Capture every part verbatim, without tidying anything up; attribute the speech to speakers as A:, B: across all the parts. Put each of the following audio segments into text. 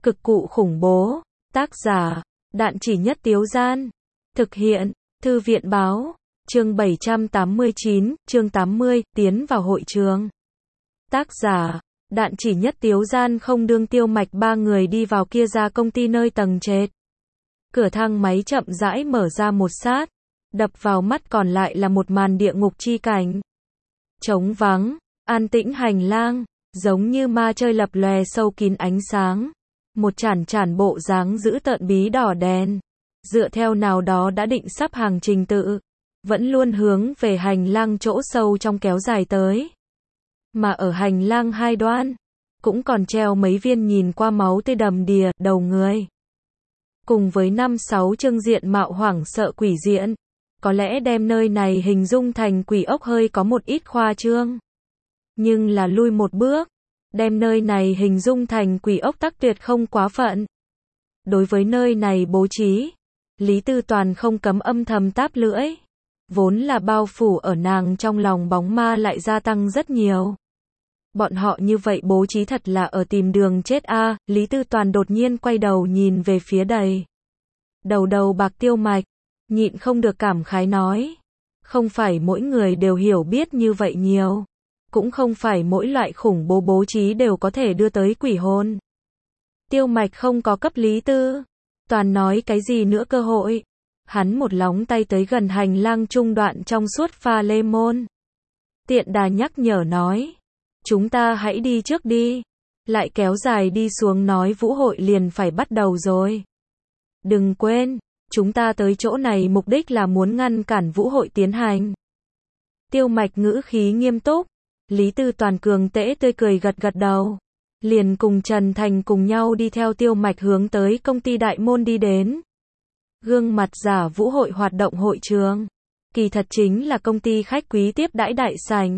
A: Cực cụ khủng bố. Tác giả, Đạn Chỉ Nhất Tiếu Gian. Thực hiện, Thư viện báo. Chương bảy trăm tám mươi chín, chương tám mươi, tiến vào hội trường. Tác giả, Đạn Chỉ Nhất Tiếu Gian. Không đương Tiêu Mạch ba người đi vào kia ra công ty nơi tầng trệt. Cửa thang máy chậm rãi mở ra một sát. Đập vào mắt còn lại là một màn địa ngục chi cảnh. Trống vắng, an tĩnh hành lang, giống như ma chơi lập lòe sâu kín ánh sáng. Một chản chản bộ dáng giữ tợn bí đỏ đèn. Dựa theo nào đó đã định sắp hàng trình tự. Vẫn luôn hướng về hành lang chỗ sâu trong kéo dài tới. Mà ở hành lang hai đoan, cũng còn treo mấy viên nhìn qua máu tươi đầm đìa, đầu người. Cùng với năm sáu chương diện mạo hoảng sợ quỷ diện. Có lẽ đem nơi này hình dung thành quỷ ốc hơi có một ít khoa trương. Nhưng là lui một bước. Đem nơi này hình dung thành quỷ ốc tắc tuyệt không quá phận. Đối với nơi này bố trí, Lý Tư Toàn không cấm âm thầm táp lưỡi. Vốn là bao phủ ở nàng trong lòng bóng ma lại gia tăng rất nhiều. Bọn họ như vậy bố trí thật là ở tìm đường chết a. À, Lý Tư Toàn đột nhiên quay đầu nhìn về phía đầy. Đầu đầu bạc Tiêu Mạch, nhịn không được cảm khái nói. Không phải mỗi người đều hiểu biết như vậy nhiều. Cũng không phải mỗi loại khủng bố bố trí đều có thể đưa tới quỷ hồn. Tiêu Mạch không có cấp Lý Tư Toàn nói cái gì nữa cơ hội. Hắn một lóng tay tới gần hành lang trung đoạn trong suốt pha lê môn. Tiện đà nhắc nhở nói. Chúng ta hãy đi trước đi. Lại kéo dài đi xuống nói vũ hội liền phải bắt đầu rồi. Đừng quên, chúng ta tới chỗ này mục đích là muốn ngăn cản vũ hội tiến hành. Tiêu Mạch ngữ khí nghiêm túc. Lý Tư Toàn cường tễ tươi cười gật gật đầu. Liền cùng Trần Thành cùng nhau đi theo Tiêu Mạch hướng tới công ty đại môn đi đến. Gương mặt giả vũ hội hoạt động hội trường. Kỳ thật chính là công ty khách quý tiếp đãi đại sảnh.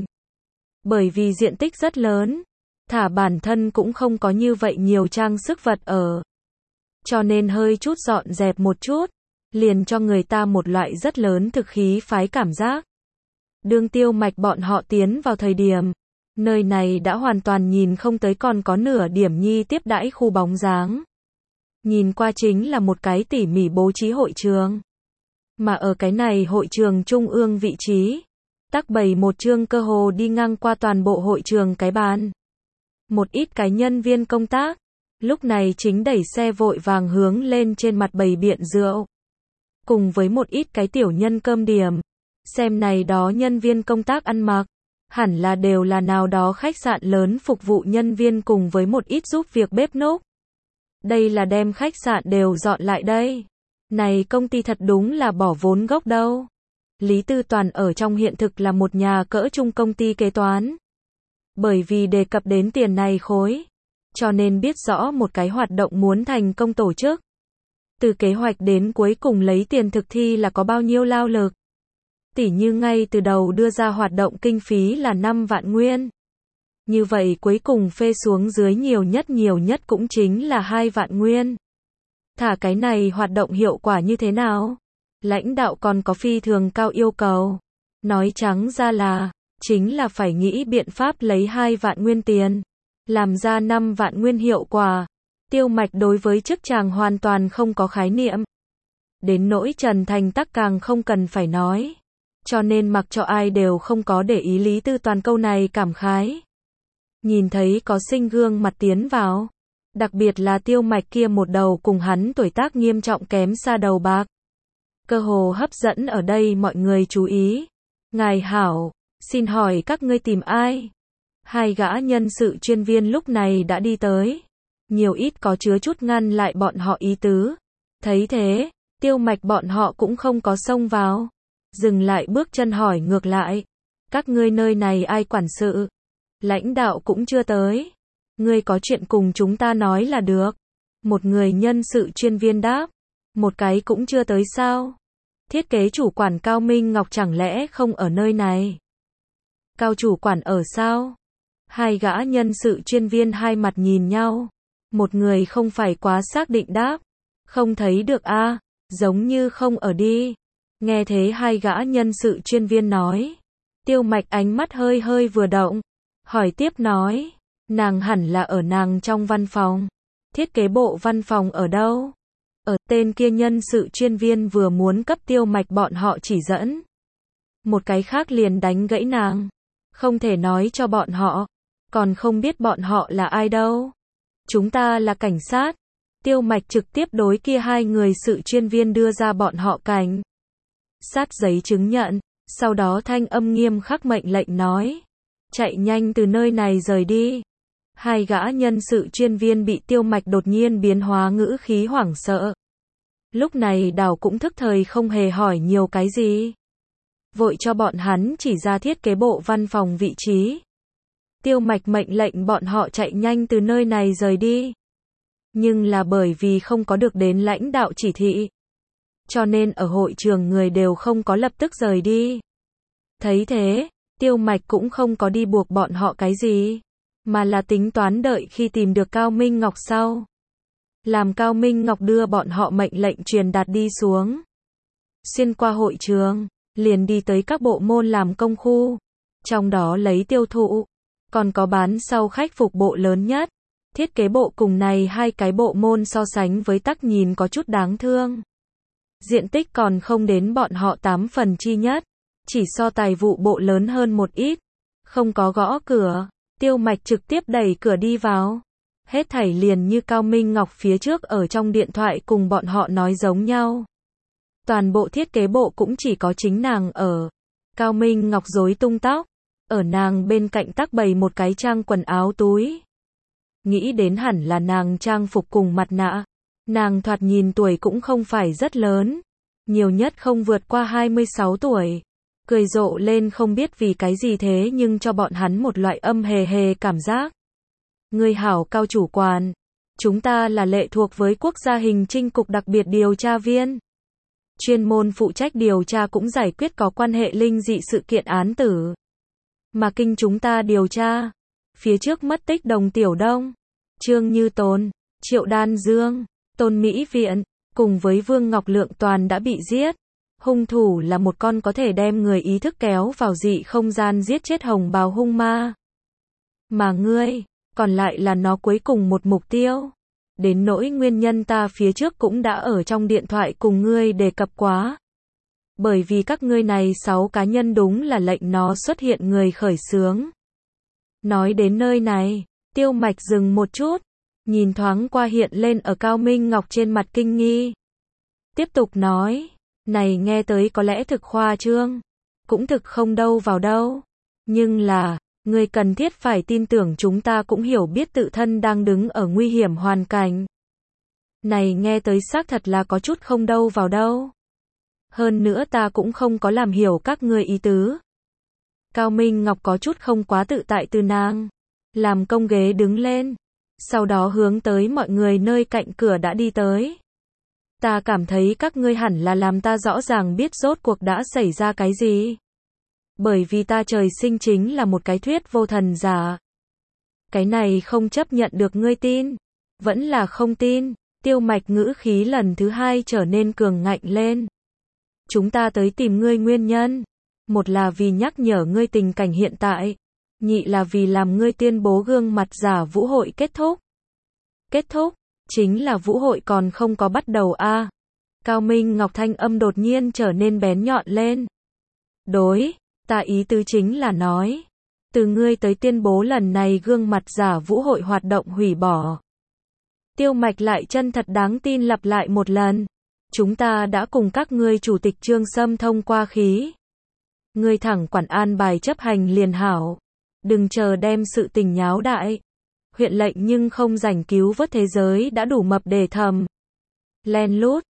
A: Bởi vì diện tích rất lớn. Thả bản thân cũng không có như vậy nhiều trang sức vật ở. Cho nên hơi chút dọn dẹp một chút. Liền cho người ta một loại rất lớn thực khí phái cảm giác. Đương Tiêu Mạch bọn họ tiến vào thời điểm. Nơi này đã hoàn toàn nhìn không tới còn có nửa điểm nhi tiếp đãi khu bóng dáng. Nhìn qua chính là một cái tỉ mỉ bố trí hội trường. Mà ở cái này hội trường trung ương vị trí. Tắc bày một chương cơ hồ đi ngang qua toàn bộ hội trường cái bàn. Một ít cái nhân viên công tác. Lúc này chính đẩy xe vội vàng hướng lên trên mặt bày biện rượu. Cùng với một ít cái tiểu nhân cơm điểm. Xem này đó nhân viên công tác ăn mặc. Hẳn là đều là nào đó khách sạn lớn phục vụ nhân viên cùng với một ít giúp việc bếp núc. Đây là đem khách sạn đều dọn lại đây. Này công ty thật đúng là bỏ vốn gốc đâu. Lý Tư Toàn ở trong hiện thực là một nhà cỡ trung công ty kế toán. Bởi vì đề cập đến tiền này khối. Cho nên biết rõ một cái hoạt động muốn thành công tổ chức. Từ kế hoạch đến cuối cùng lấy tiền thực thi là có bao nhiêu lao lực. Tỉ như ngay từ đầu đưa ra hoạt động kinh phí là năm vạn nguyên. Như vậy cuối cùng phê xuống dưới nhiều nhất nhiều nhất cũng chính là hai vạn nguyên. Thả cái này hoạt động hiệu quả như thế nào? Lãnh đạo còn có phi thường cao yêu cầu. Nói trắng ra là, chính là phải nghĩ biện pháp lấy hai vạn nguyên tiền. Làm ra năm vạn nguyên hiệu quả. Tiêu Mạch đối với chức chàng hoàn toàn không có khái niệm. Đến nỗi Trần Thành tắc càng không cần phải nói. Cho nên mặc cho ai đều không có để ý Lý Tư Toàn câu này cảm khái. Nhìn thấy có sinh gương mặt tiến vào. Đặc biệt là Tiêu Mạch kia một đầu cùng hắn tuổi tác nghiêm trọng kém xa đầu bạc. Cơ hồ hấp dẫn ở đây mọi người chú ý. Ngài hảo, xin hỏi các ngươi tìm ai? Hai gã nhân sự chuyên viên lúc này đã đi tới. Nhiều ít có chứa chút ngăn lại bọn họ ý tứ. Thấy thế, Tiêu Mạch bọn họ cũng không có xông vào. Dừng lại bước chân hỏi ngược lại. Các ngươi nơi này ai quản sự? Lãnh đạo cũng chưa tới. Ngươi có chuyện cùng chúng ta nói là được. Một người nhân sự chuyên viên đáp. Một cái cũng chưa tới sao? Thiết kế chủ quản Cao Minh Ngọc chẳng lẽ không ở nơi này? Cao chủ quản ở sao? Hai gã nhân sự chuyên viên hai mặt nhìn nhau. Một người không phải quá xác định đáp. Không thấy được a, à, giống như không ở đi. Nghe thế hai gã nhân sự chuyên viên nói. Tiêu Mạch ánh mắt hơi hơi vừa động. Hỏi tiếp nói. Nàng hẳn là ở nàng trong văn phòng. Thiết kế bộ văn phòng ở đâu? Ở, tên kia nhân sự chuyên viên vừa muốn cấp Tiêu Mạch bọn họ chỉ dẫn. Một cái khác liền đánh gãy nàng. Không thể nói cho bọn họ. Còn không biết bọn họ là ai đâu. Chúng ta là cảnh sát. Tiêu Mạch trực tiếp đối kia hai người sự chuyên viên đưa ra bọn họ cảnh sát giấy chứng nhận. Sau đó thanh âm nghiêm khắc mệnh lệnh nói. Chạy nhanh từ nơi này rời đi. Hai gã nhân sự chuyên viên bị Tiêu Mạch đột nhiên biến hóa ngữ khí hoảng sợ. Lúc này Đào cũng thức thời không hề hỏi nhiều cái gì. Vội cho bọn hắn chỉ ra thiết kế bộ văn phòng vị trí. Tiêu Mạch mệnh lệnh bọn họ chạy nhanh từ nơi này rời đi. Nhưng là bởi vì không có được đến lãnh đạo chỉ thị. Cho nên ở hội trường người đều không có lập tức rời đi. Thấy thế, Tiêu Mạch cũng không có đi buộc bọn họ cái gì. Mà là tính toán đợi khi tìm được Cao Minh Ngọc sau. Làm Cao Minh Ngọc đưa bọn họ mệnh lệnh truyền đạt đi xuống. Xuyên qua hội trường, liền đi tới các bộ môn làm công khu. Trong đó lấy tiêu thụ, còn có bán sau khách phục bộ lớn nhất. Thiết kế bộ cùng này hai cái bộ môn so sánh với tắc nhìn có chút đáng thương. Diện tích còn không đến bọn họ tám phần chi nhất. Chỉ so tài vụ bộ lớn hơn một ít. Không có gõ cửa. Tiêu Mạch trực tiếp đẩy cửa đi vào. Hết thảy liền như Cao Minh Ngọc phía trước ở trong điện thoại cùng bọn họ nói giống nhau. Toàn bộ thiết kế bộ cũng chỉ có chính nàng ở. Cao Minh Ngọc rối tung tóc. Ở nàng bên cạnh tắc bày một cái trang quần áo túi. Nghĩ đến hẳn là nàng trang phục cùng mặt nạ. Nàng thoạt nhìn tuổi cũng không phải rất lớn. Nhiều nhất không vượt qua hai mươi sáu tuổi. Cười rộ lên không biết vì cái gì thế nhưng cho bọn hắn một loại âm hề hề cảm giác. Người hảo Cao chủ quản. Chúng ta là lệ thuộc với quốc gia hình trinh cục đặc biệt điều tra viên. Chuyên môn phụ trách điều tra cũng giải quyết có quan hệ linh dị sự kiện án tử. Mà kinh chúng ta điều tra. Phía trước mất tích Đồng Tiểu Đông, Trương Như Tồn, Triệu Đan Dương, Tôn Mỹ Viện, cùng với Vương Ngọc Lượng toàn đã bị giết. Hung thủ là một con có thể đem người ý thức kéo vào dị không gian giết chết hồng bào hung ma. Mà ngươi, còn lại là nó cuối cùng một mục tiêu. Đến nỗi nguyên nhân ta phía trước cũng đã ở trong điện thoại cùng ngươi đề cập quá. Bởi vì các ngươi này sáu cá nhân đúng là lệnh nó xuất hiện người khởi xướng. Nói đến nơi này, Tiêu Mạch dừng một chút, nhìn thoáng qua hiện lên ở Cao Minh Ngọc trên mặt kinh nghi. Tiếp tục nói, này nghe tới có lẽ thực khoa trương, cũng thực không đâu vào đâu. Nhưng là, ngươi cần thiết phải tin tưởng chúng ta cũng hiểu biết tự thân đang đứng ở nguy hiểm hoàn cảnh. Này nghe tới xác thật là có chút không đâu vào đâu. Hơn nữa ta cũng không có làm hiểu các ngươi ý tứ. Cao Minh Ngọc có chút không quá tự tại từ nàng. Làm công ghế đứng lên. Sau đó hướng tới mọi người nơi cạnh cửa đã đi tới. Ta cảm thấy các ngươi hẳn là làm ta rõ ràng biết rốt cuộc đã xảy ra cái gì. Bởi vì ta trời sinh chính là một cái thuyết vô thần giả. Cái này không chấp nhận được ngươi tin. Vẫn là không tin. Tiêu Mạch ngữ khí lần thứ hai trở nên cường ngạnh lên. Chúng ta tới tìm ngươi nguyên nhân. Một là vì nhắc nhở ngươi tình cảnh hiện tại. Nhị là vì làm ngươi tuyên bố gương mặt giả vũ hội kết thúc. Kết thúc, chính là vũ hội còn không có bắt đầu a. À. Cao Minh Ngọc thanh âm đột nhiên trở nên bén nhọn lên. Đối, ta ý tứ chính là nói. Từ ngươi tới tuyên bố lần này gương mặt giả vũ hội hoạt động hủy bỏ. Tiêu Mạch lại chân thật đáng tin lặp lại một lần. Chúng ta đã cùng các ngươi chủ tịch Trương Sâm thông qua khí. Ngươi thẳng quản an bài chấp hành liền hảo. Đừng chờ đem sự tình nháo đại. Huyện lệnh nhưng không rảnh cứu vớt thế giới đã đủ mập để thầm. Len lút,